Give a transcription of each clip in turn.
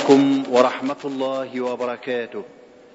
عليكم ورحمة الله وبركاته.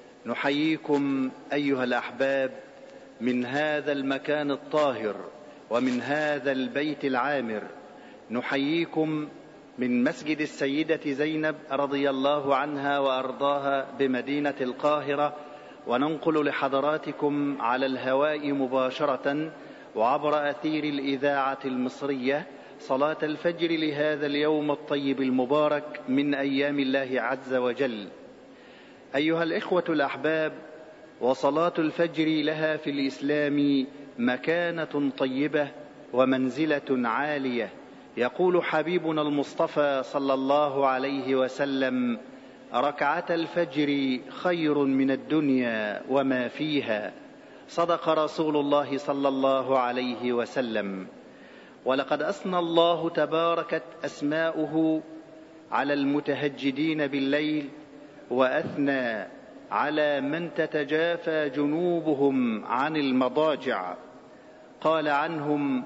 نحييكم أيها الأحباب من هذا المكان الطاهر ومن هذا البيت العامر. نحييكم من مسجد السيدة زينب رضي الله عنها وأرضاها بمدينة القاهرة، وننقل لحضراتكم على الهواء مباشرة وعبر أثير الإذاعة المصرية صلاة الفجر لهذا اليوم الطيب المبارك من أيام الله عز وجل. أيها الإخوة الأحباب، وصلاة الفجر لها في الإسلام مكانة طيبة ومنزلة عالية. يقول حبيبنا المصطفى صلى الله عليه وسلم: ركعة الفجر خير من الدنيا وما فيها. صدق رسول الله صلى الله عليه وسلم. ولقد أثنى الله تباركت أسماؤه على المتهجدين بالليل، وأثنى على من تتجافى جنوبهم عن المضاجع. قال عنهم: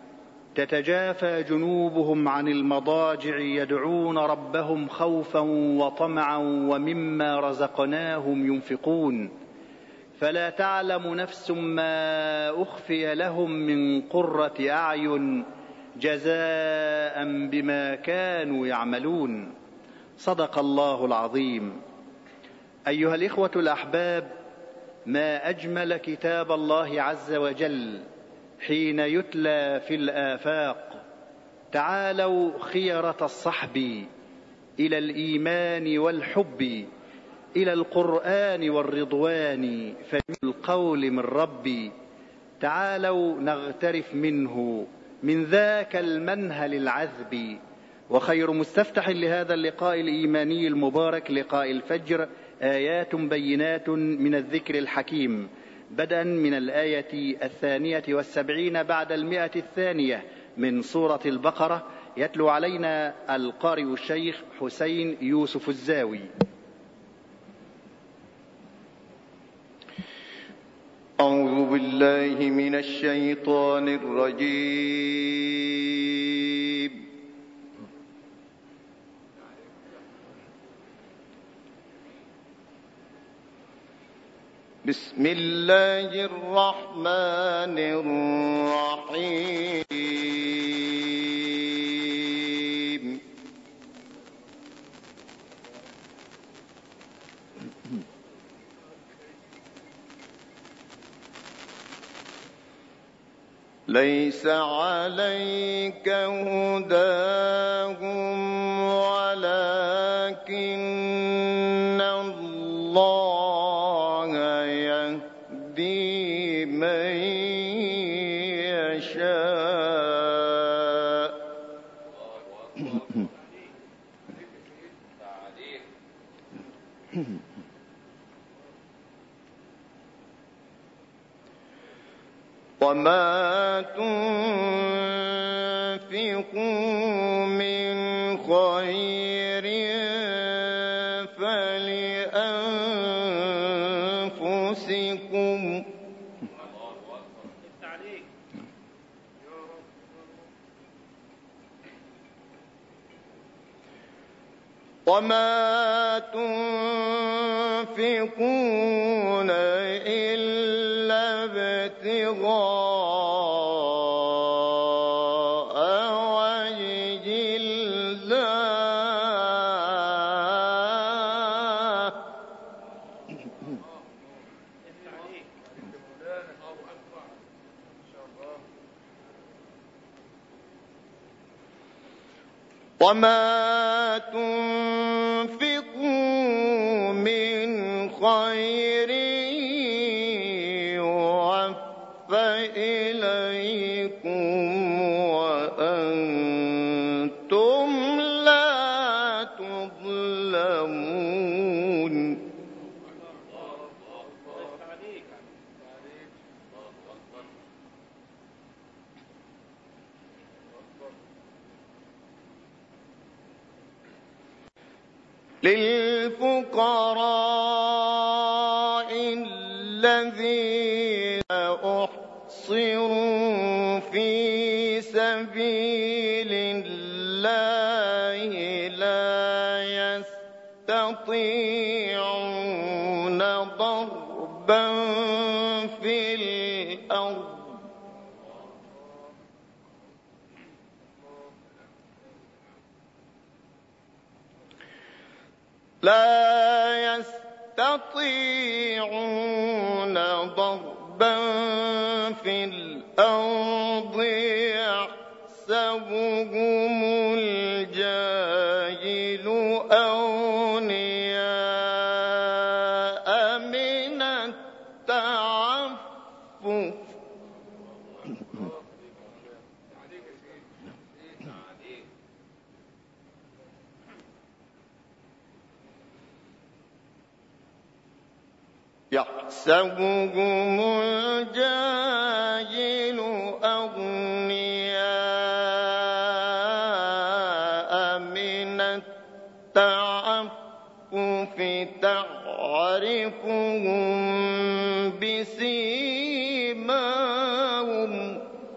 تتجافى جنوبهم عن المضاجع يدعون ربهم خوفا وطمعا ومما رزقناهم ينفقون، فلا تعلم نفس ما أخفي لهم من قرة أعين جزاء بما كانوا يعملون. صدق الله العظيم. أيها الإخوة الأحباب، ما أجمل كتاب الله عز وجل حين يتلى في الآفاق. تعالوا خيرة الصحب إلى الإيمان والحب، إلى القرآن والرضوان، فمن القول من ربي. تعالوا نغترف منه من ذاك المنهل العذب. وخير مستفتح لهذا اللقاء الإيماني المبارك لقاء الفجر آيات بينات من الذكر الحكيم، بدءا من الآية 72 بعد 100 من سورة البقرة. يتلو علينا القارئ الشيخ حسين يوسف الزاوي. أعوذ بالله من الشيطان الرجيم. بسم الله الرحمن الرحيم. ليس عليك هداهم ولكن الله يهدي من يشاء. وما تنفقوا من خير فلأنفسكم وما تنفقون إلا ابتغاء وجه الله. وما تنفقوا من خير يوفى إليكم وأنتم لا تظلمون. للفقراء الذين أحصروا في سبيل الله لا يستطيعون ضربا في الأرض يحسبهم الجاهل أغنياء من التعفف يحسبهم الجاهل أغنياء من التعفف تعرفهم بسيماهم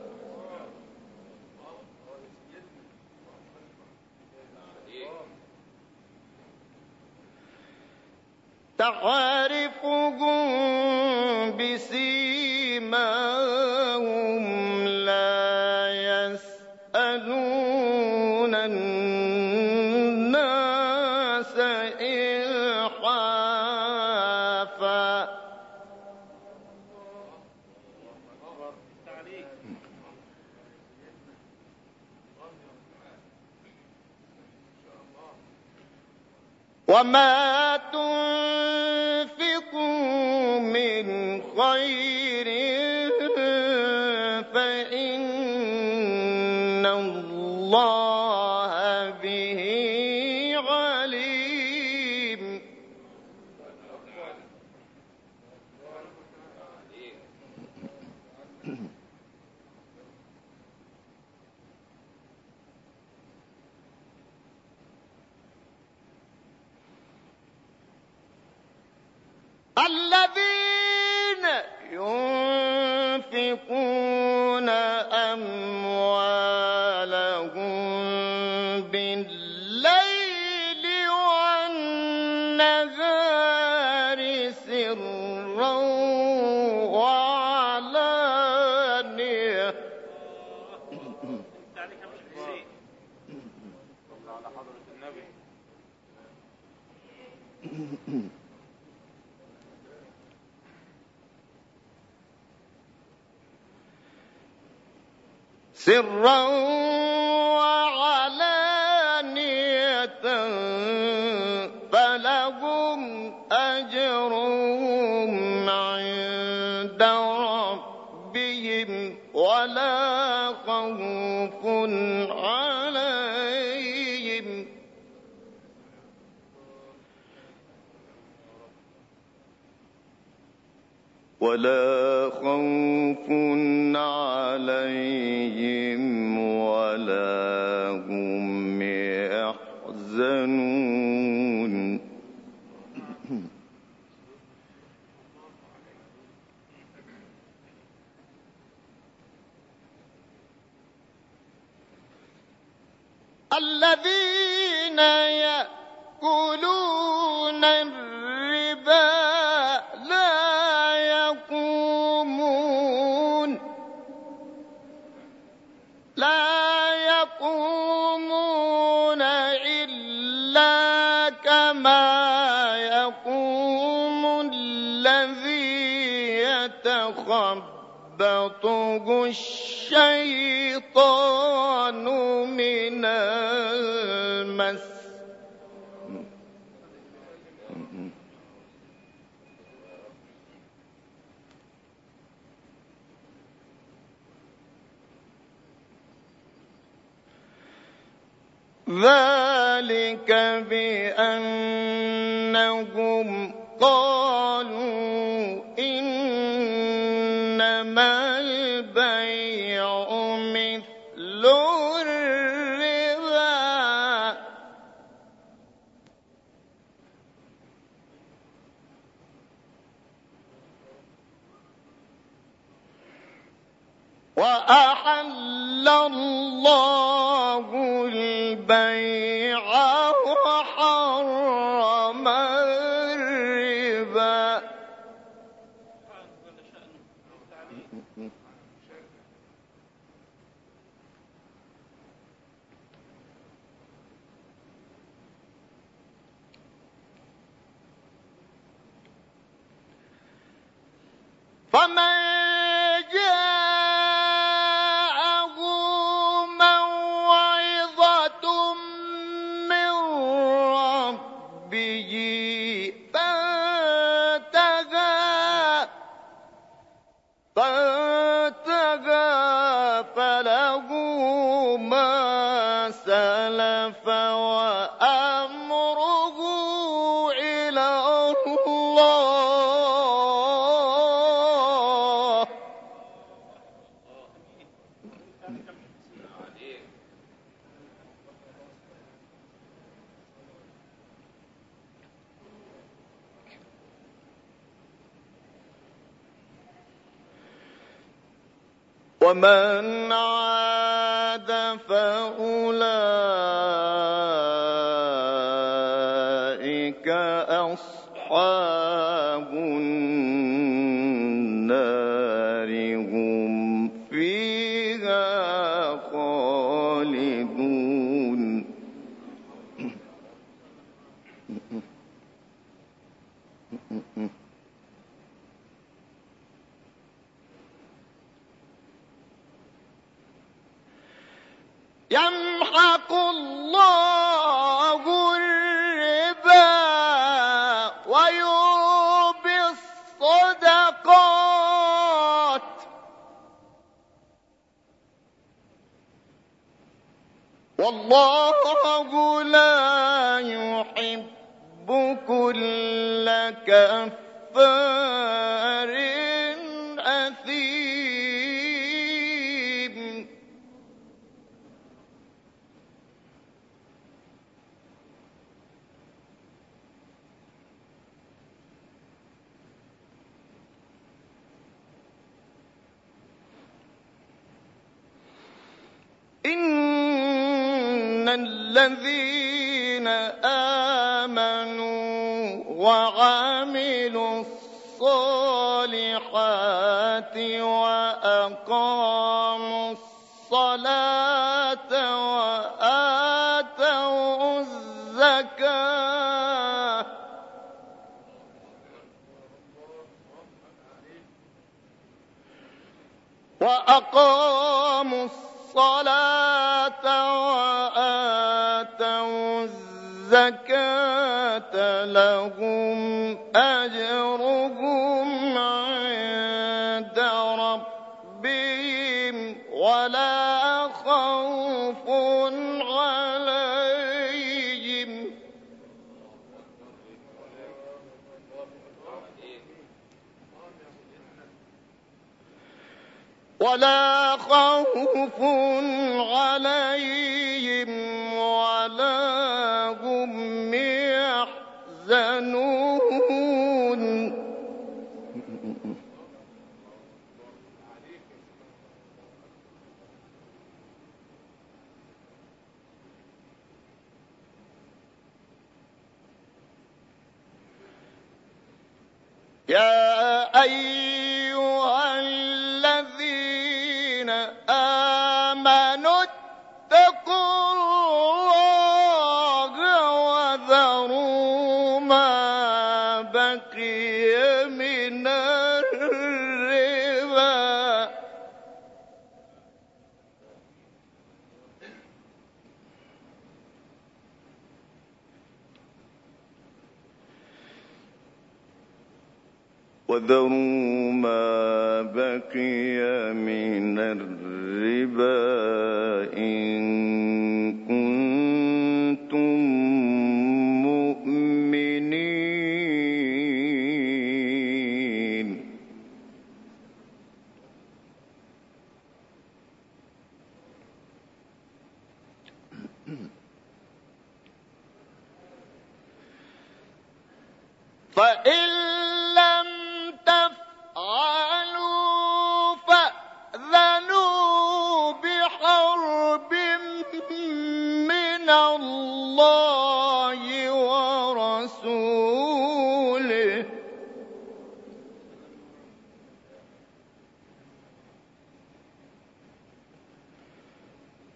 لا يسألون الناس إلحافا وما تنفقوا من خير فإن الله به عليم الذين ينفقون أموالهم بالليل والنهار سرا وعلانية سرا وعلانية فلهم أجرهم عند ربهم ولا خوف عليهم ولا هم يحزنون الذين يأكلون الربا لا يقومون إلا كما يقوم الذي يتخبطه الشيطان من المس ذلك بأنهم قالوا إنما البيع مثل الربا وأحل الله البيع وحرم الربا فمن جاءه موعظة من ربه فانتهى فله ما سلف وأمره إلى الله. ومن عاد فأولئك أصحاب النار هم فيها خالدون. يمحق الله الربا ويربي الصدقات والله لا يحب كل كفار أثيم. إن الذين آمنوا وعملوا الصالحات وأقاموا الصلاة وآتوا الزكاة وأقاموا الصلاة وآتوا الزكاة لهم أجرهم عند ربهم ولا خوف عليهم ولا هم يحزنون. يا أيها الذين آمنوا اتقوا الله وذروا ما بقي من الربا إن كنتم مؤمنين. فإن لم تفعلوا فأذنوا بحرب من الله ورسوله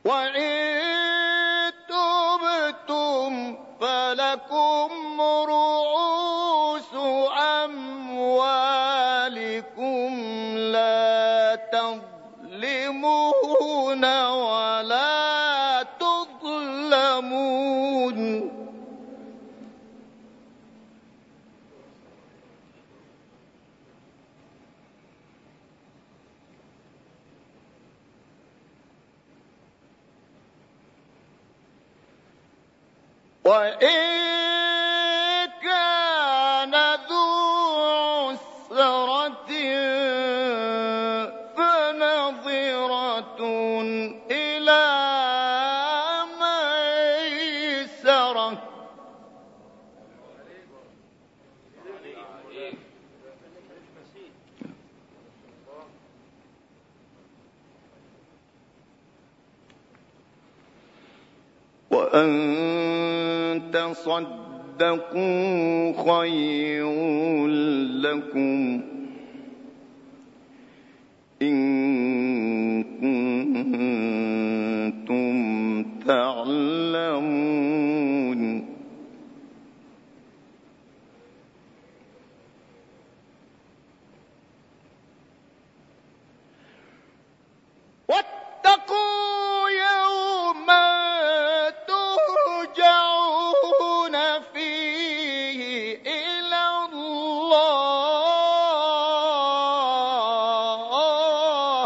وإن تبتم فلكم رؤوس أموالكم لا تظلمون ولا تظلمون. وإن كان ذو عسرة فنظرة إلى ميسرة. وأن تصدقوا خير لكم إن كنتم تعلمون. واتقوا يوما ترجعون فيه إلى الله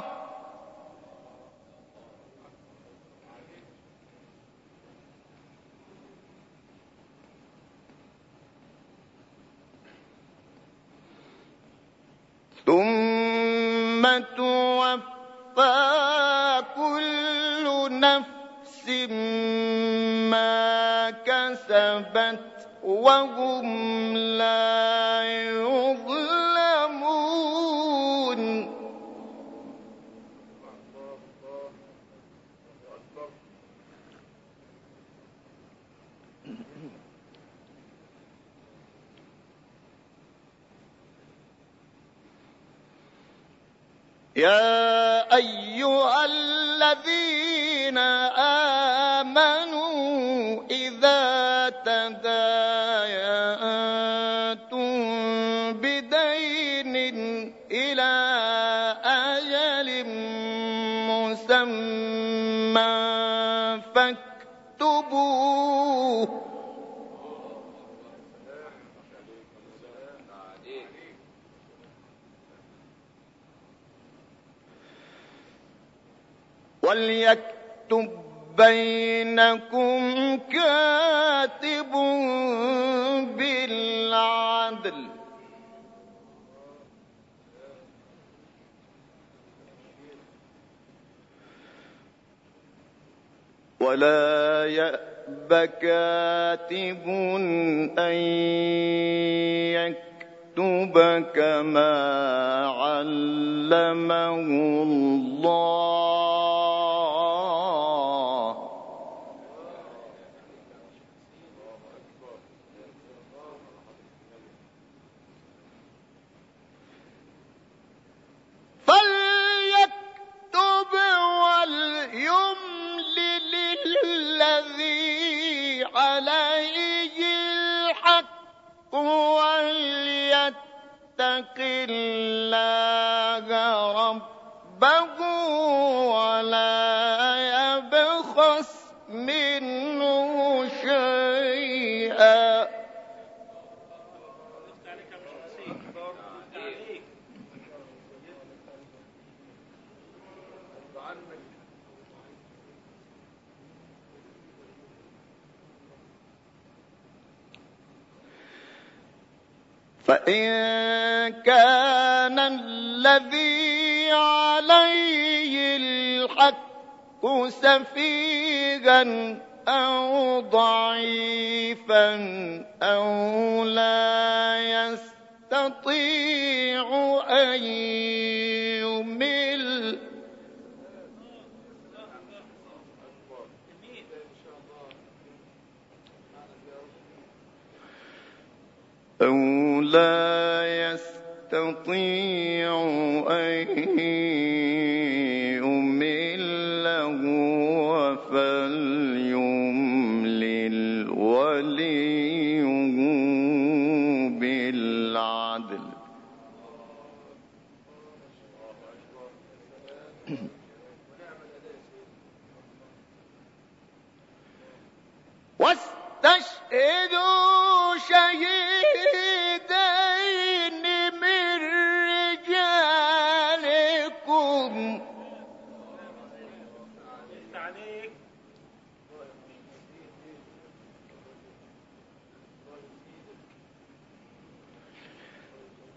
ثم توفى كل نفس ما كسبت وهم لا يظلمون. يا أيها الذين آمنوا إذا تداينتم بدين إلى أجل مسمى فاكتبوه. وليكتب بينكم كاتب بالعدل ولا يأب كاتب أن يكتب كما علمه الله فليكتب وليملل الذي عليه الحق وليتق الله ربه ولا يبخس منه شيئا. فإن كان الذي عليه الحق سفيها أو ضعيفا أو لا يستطيع أن يمل أو لا يستطيع أن يمل هو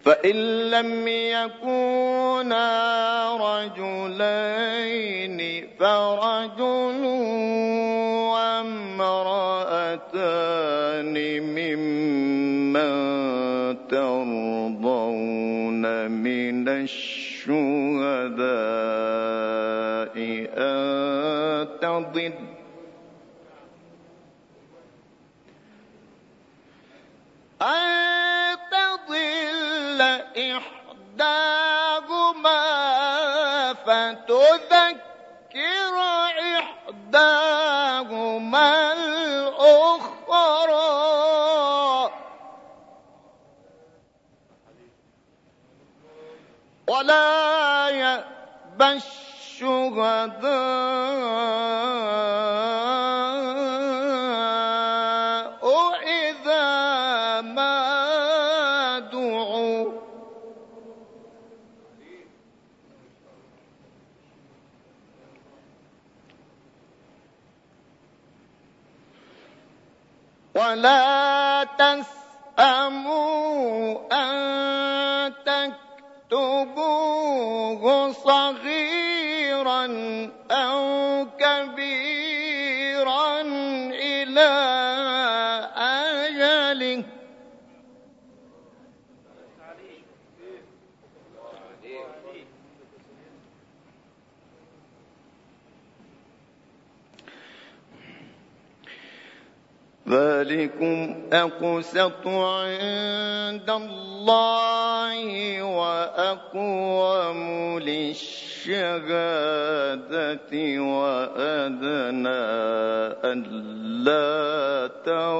فإن لم يكونا رجلين فرجل وامرأتان ممن ترضون من الشهداء أن تضل إحداهما فتذكر إحداهما الأخرى ولا يأبى الشهداء إذا ما دعوا ولا تسأموا أن تكتبوه صغيرا أو كبيرا إلى أجله ذلكم أقسط عند الله وأقوم للشهادة وأدنى ألا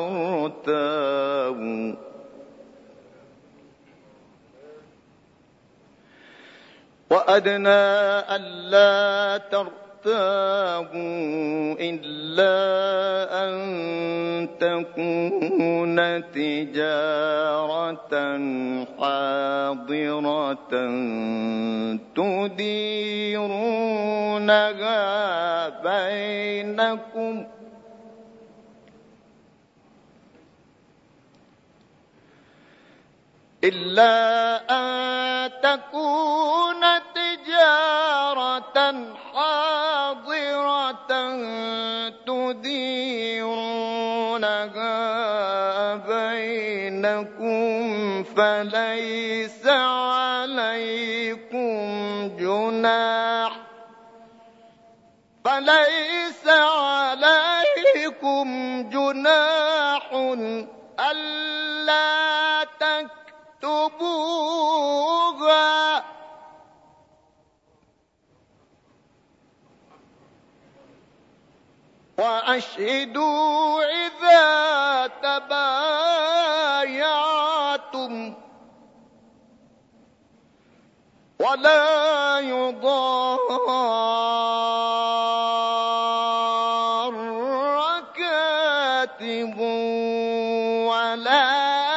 ترتابوا إلا أن تكون تجارة حاضرة تديرونها بينكم فليس عليكم جناح ألا تكتبوها وأشهدوا إذا تبايعتم ولا يضار كاتب ولا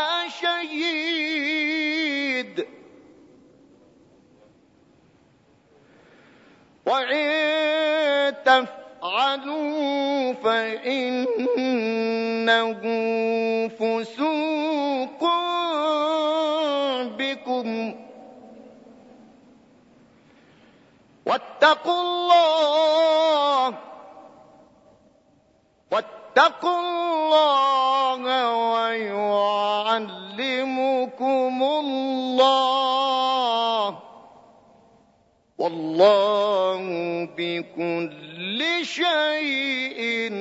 شهيد وإن تفعلوا فإنه فسوق بكم واتقوا الله ويعلمكم الله والله بكل شيء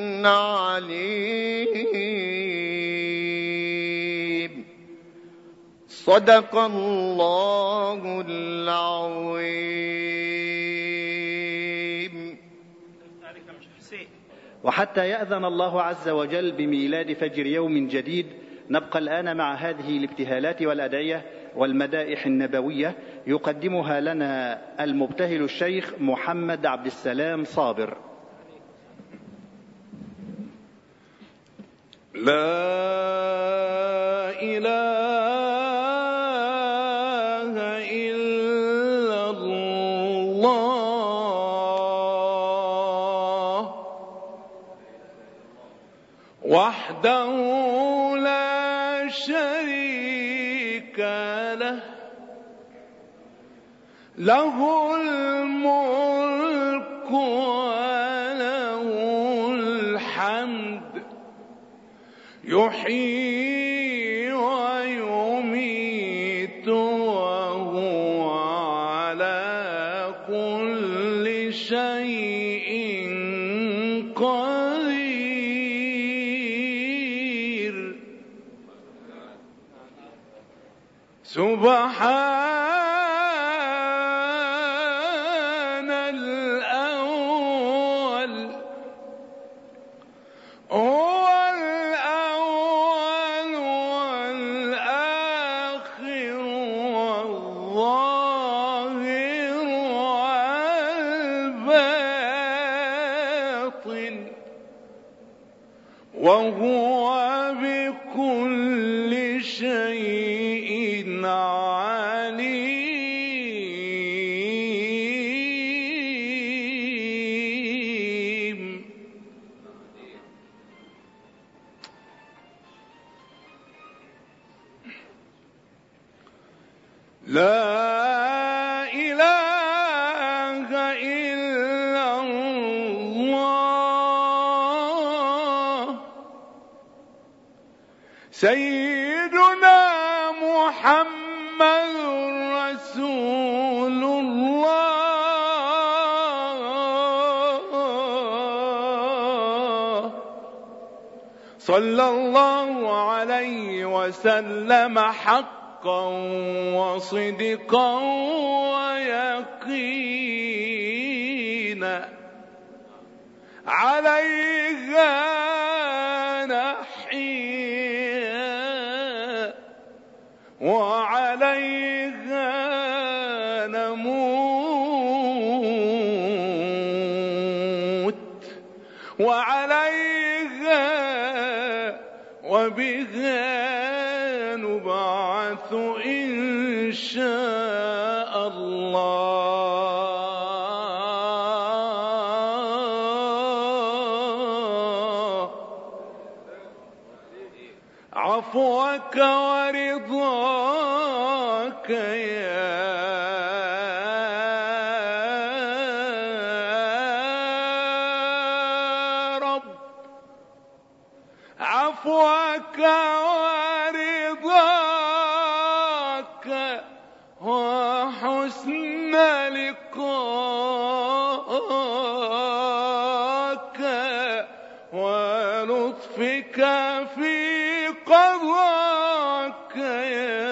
عليم. صدق الله العظيم. وحتى يأذن الله عز وجل بميلاد فجر يوم جديد، نبقى الآن مع هذه الابتهالات والأدعية والمدائح النبوية يقدمها لنا المبتهل الشيخ محمد عبد السلام صابر. لا إله إلا الله وحده لا شريك له له الملك وله الحمد يحيي ويميت وهو على كل شيء قدير. سبحان الأول هو الأول والآخر والظاهر والباطن وهو بكل شيء عليم. لا إله إلا الله سيدنا محمد رسول الله صلى الله عليه وسلم حقا وصدقا ويقينا عليها نحيا وعليها نموت وعليها وبها نبعث إن شاء الله. عفوك ورضاك يا رب، عفوك ورضاك وحسن لقاك ولطفك في قضاك يا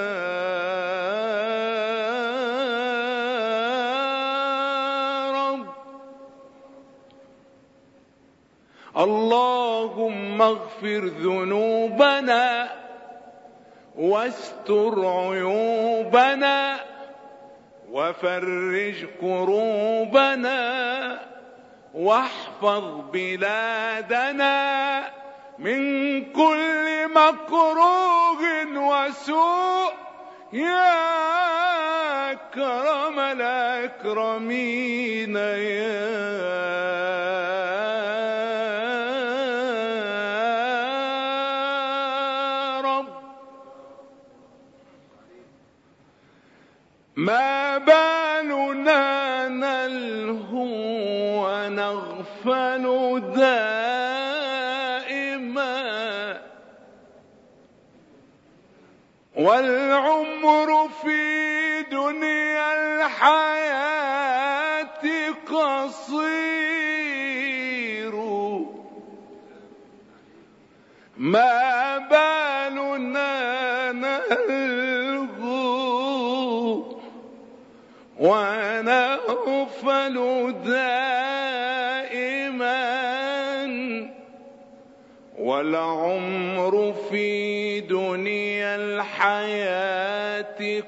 رب. اللهم اغفر ذنوبنا واستر عيوبنا وفرج كروبنا واحفظ بلادنا من كل مكروه وسوء يا أكرم الأكرمين يا ما بالنا نلهو ونغفل دائما والعمر في دنيا الحياة قصير. ما بالنا نلهو ونغفل دائما والعمر في دنيا الحياة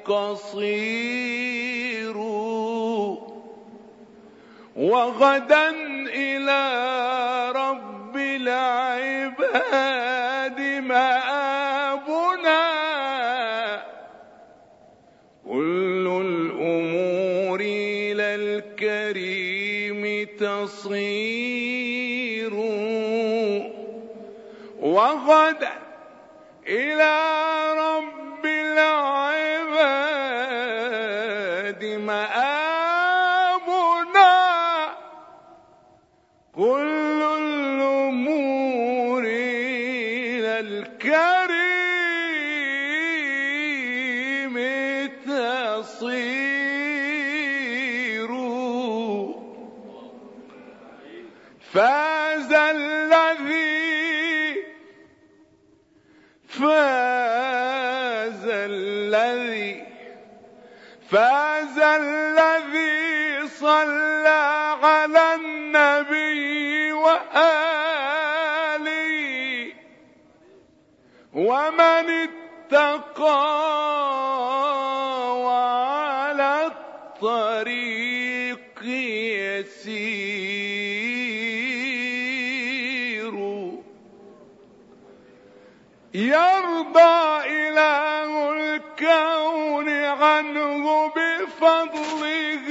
قصير وغدا إلى رب العباد مآبنا كل الأمور إلى الكريم تصير وغدا إلى رب العباد مآبنا المصير. فاز الذي صلى على النبي وآله، ومن اتقى وعلى الطريق يسير. يرضى إله الكون عنه بفضله،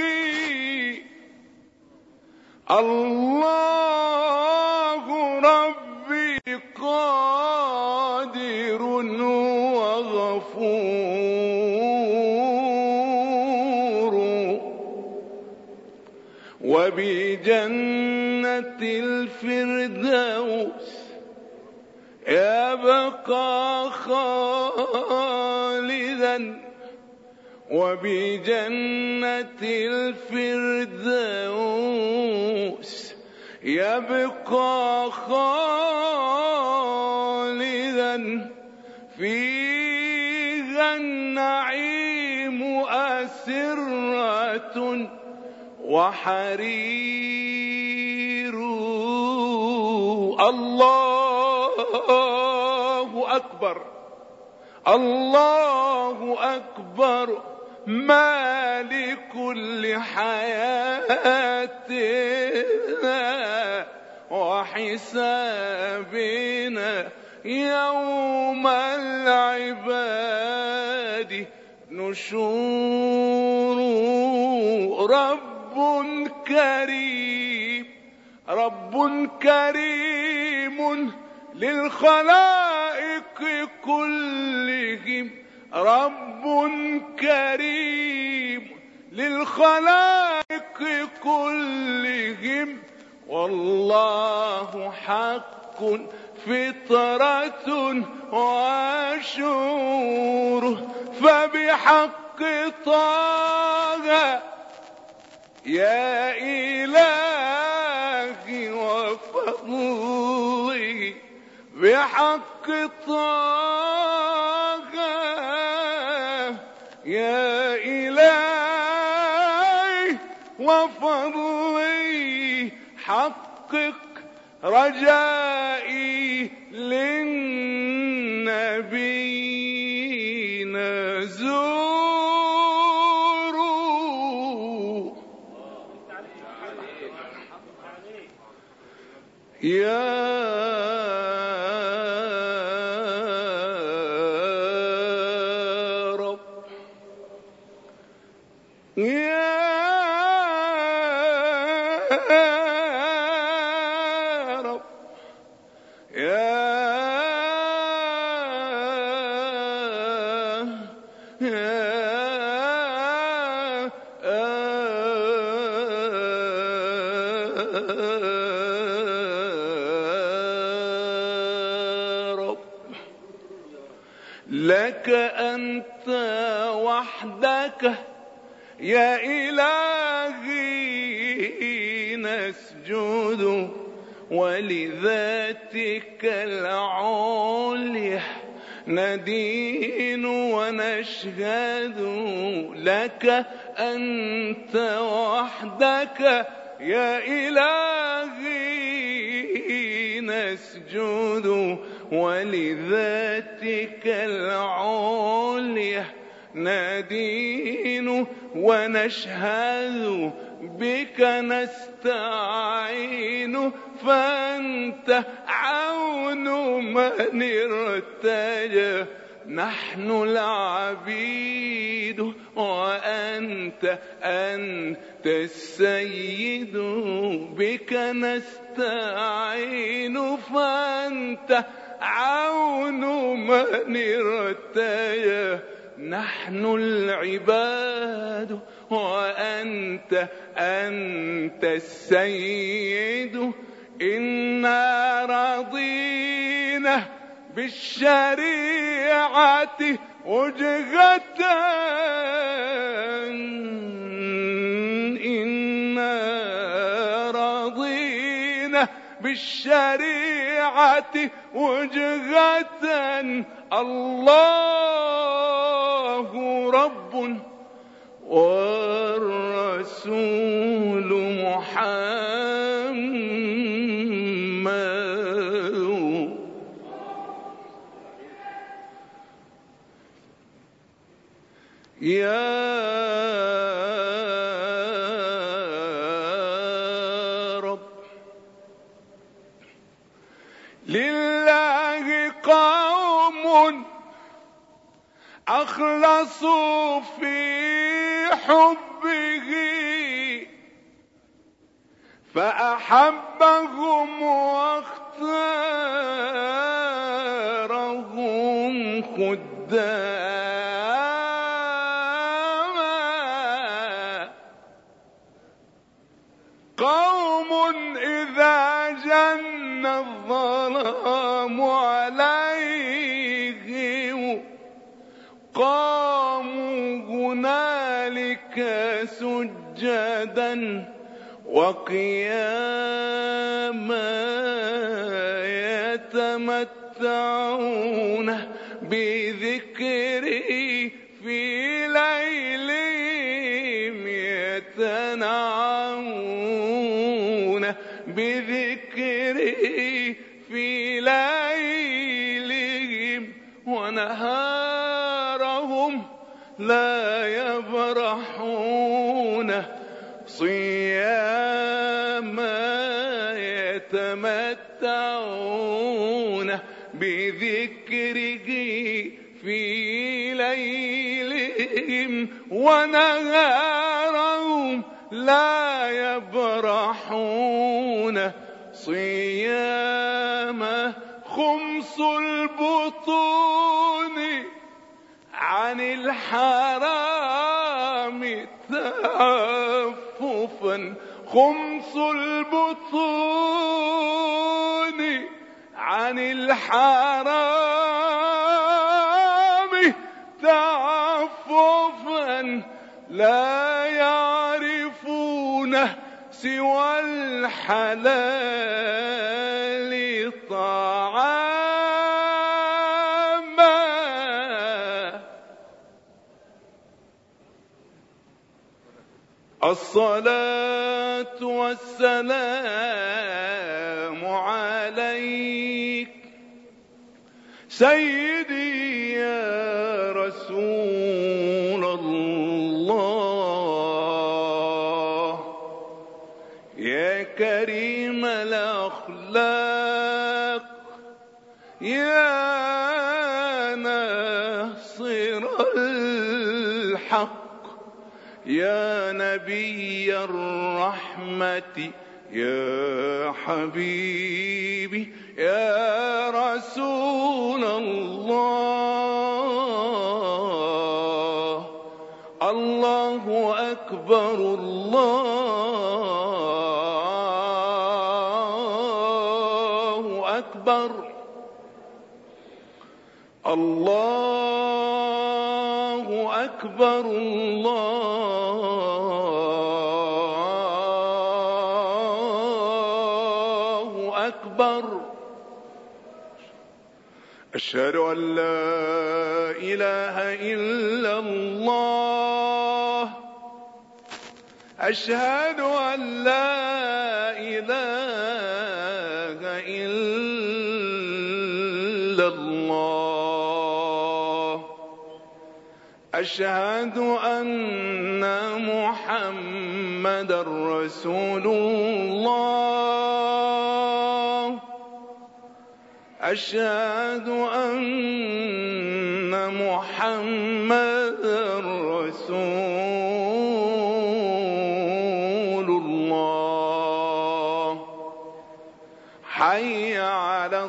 الله ربي قادر وغفور. وبجنة الفردوس يبقى خالدا، وبجنة الفردوس يبقى خالدا، فيها النعيم أسرة وحرير. الله أكبر، الله أكبر، مالك لحياتنا وحسابنا يوم العباد نشور. رب كريم، رب كريم للخلائق كلهم، رب كريم للخلائق كلهم، والله حق فطرة وشور. فبحق طه يا إلهي وفضله، بحق طه يا إلهي وفضلي، حقق رجائي للنبي نزور. يا لك أنت وحدك يا إلهي نسجد، ولذاتك العليا ندين ونشهد. لك أنت وحدك يا إلهي نسجد، ولذاتك العليا ندين ونشهد. بك نستعين فأنت عون من ارتجى، نحن العبيد وأنت السيد. بك نستعين فأنت عون من ارتجى، نحن العباد وأنت السيد. إنا رضينا بالشريعة وجهة بالشريعة وجهة. الله رب والرسول محمد. يا رب لله قوم أخلصوا في حبه فأحبهم واختارهم خداما. قوم إذا جن الظلام عليهم قاموا هنالك سجدا وقياما يتمتعون بذكري في ليلهم يتنعمون بذكري في ليلهم ونهارهم لا يبرحون صياما يتمتعون بذكره في ليلهم ونهارهم لا يبرحون صياما. خمس البطون عن الحرام تعففا. خمس البطون عن الحرام تعففا لا يعرفون سوى الحلال طعاما. الصلاة والسلام عليك سيدي يا رسول الله، يا كريم الأخلاق، يا ناصر الحق، يا نبي الرحمة، يا حبيبي يا رسول الله. الله أكبر الله أكبر الله أكبر الله أكبر. أشهد أن لا إله إلا الله، أشهد أن لا إله إلا الله، أشهد أن محمدا رسول الله، أشهد أن محمدا رسول الله. حي على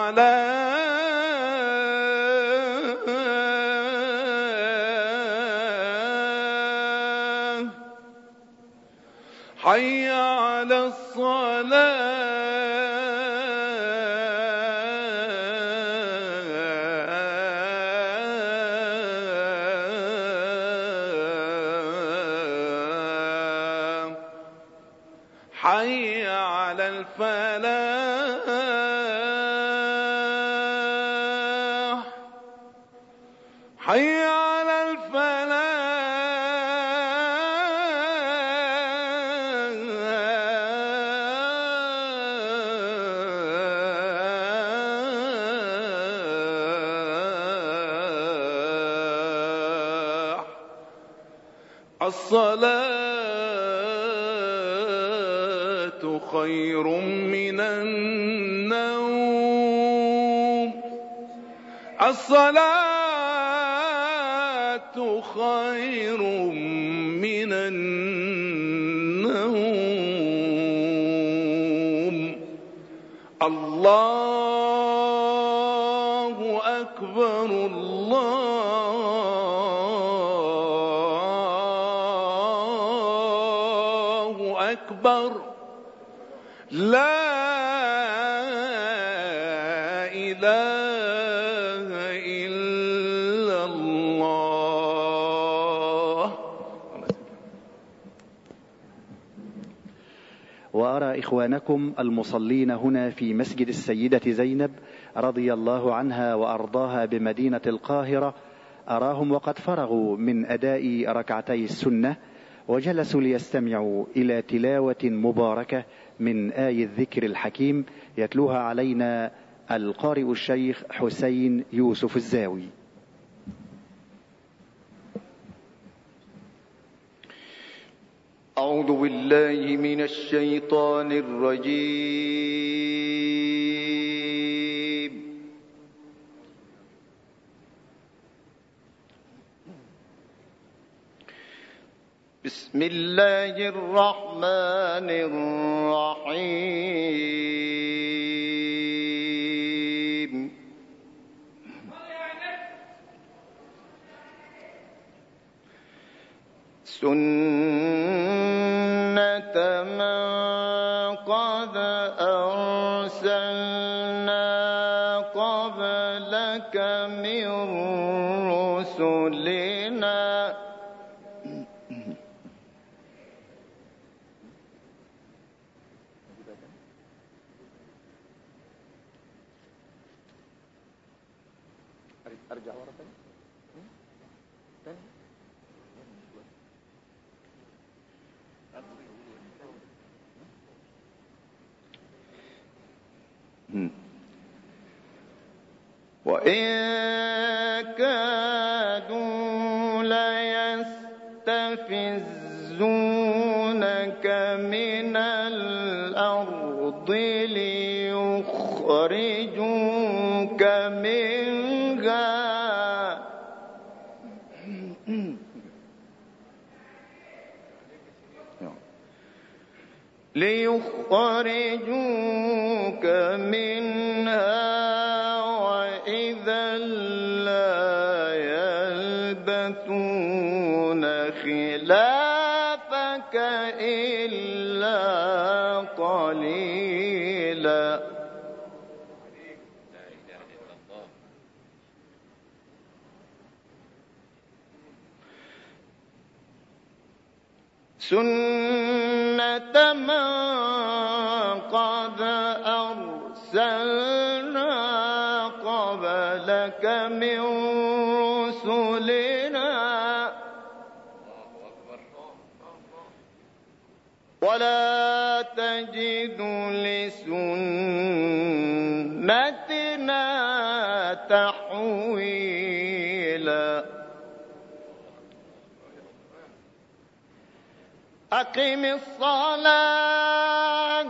الصلاة، حي على الصلاة. حي على على الفلاح حي على الفلاح الصلاة خير من النوم الصلاة خير من النوم الله أكبر الله أكبر لا إله إلا الله. وأرى إخوانكم المصلين هنا في مسجد السيدة زينب رضي الله عنها وأرضاها بمدينة القاهرة، أراهم وقد فرغوا من أداء ركعتي السنة وجلسوا ليستمعوا إلى تلاوة مباركة من آي الذكر الحكيم يتلوها علينا القارئ الشيخ حسين يوسف الزاوي. أعوذ بالله من الشيطان الرجيم. بسم الله الرحمن الرحيم. سنة من قد أرسلنا قبلك من رسلنا أرجع ورا تاني. وإن كادوا ليستفزونك من الأرض ليخرجوك منها وإذا لا يلبثون خلافك إلا قليلا. سنة من قد أرسلنا قبلك من رسلنا ولا تجد لسنتنا تحويلا. أقم الصلاة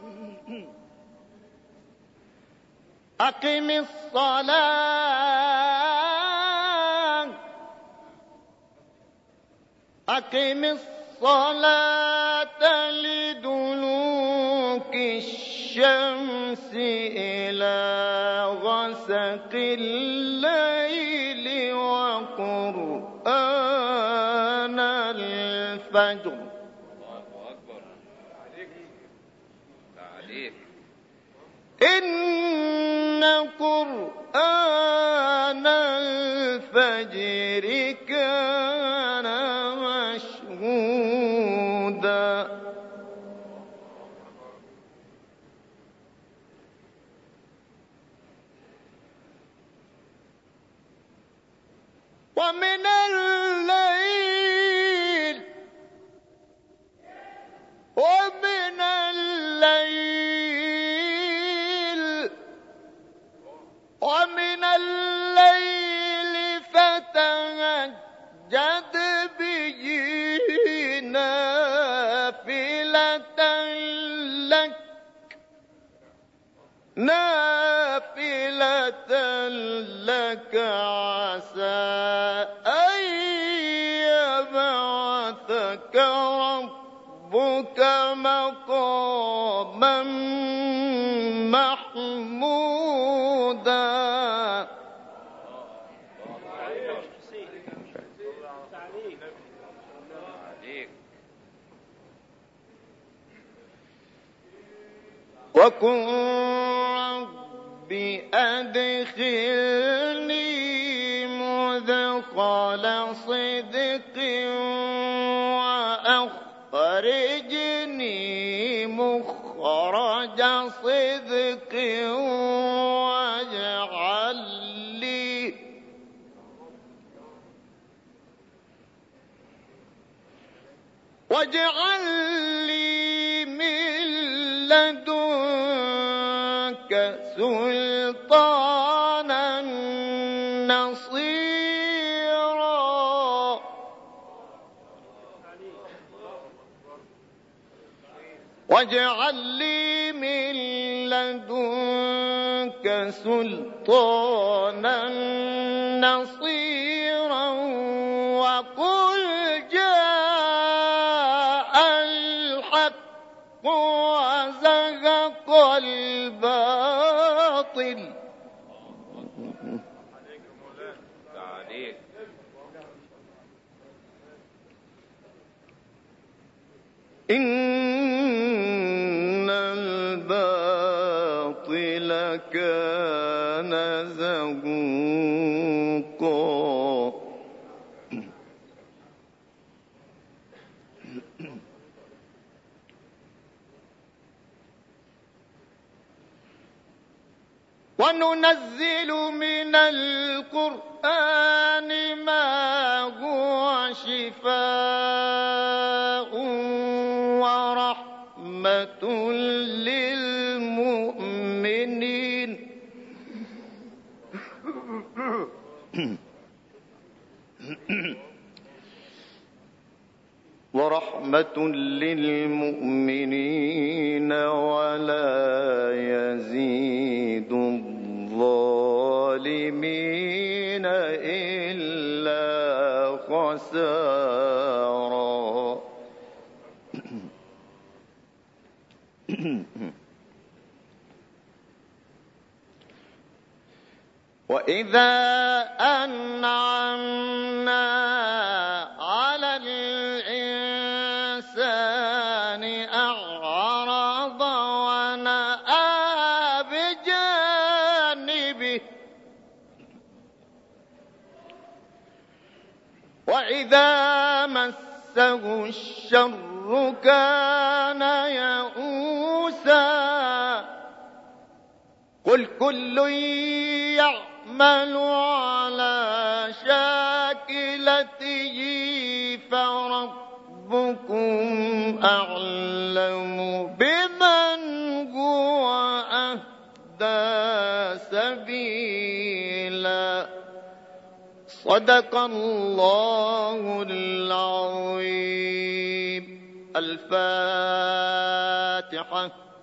أقم الصلاة أقم الصلاة لدلوك الشمس إلى غسق الليل وقرآن الفجر إن قرآن الفجر كان مشهودا. ومن الليل فتهجد به نافلة لك عسى أن يبعثك ربك مقاما محمودا. وقل رب أدخلني مدخل صدق وأخرجني مخرج صدق واجعل لي من لدنك سلطانا نصيرا. واجعل لي من لدنك سلطانا نصيرا. وقل جاء الحق وزهق الباطل. إن الباطل كان زهوقا. وننزل من القرآن ما هو شفاء ورحمة للمؤمنين ولا يزيد الظالمين إلا خسارا. وإذا أنعمنا على الإنسان أعرض ونأى بجانبه. وإذا مسه الشر كان يئوسا. قل كل يعمل على شاكلته فربكم أعلم بمن هو أهدى سبيلا. صدق الله العظيم. الفاتحة.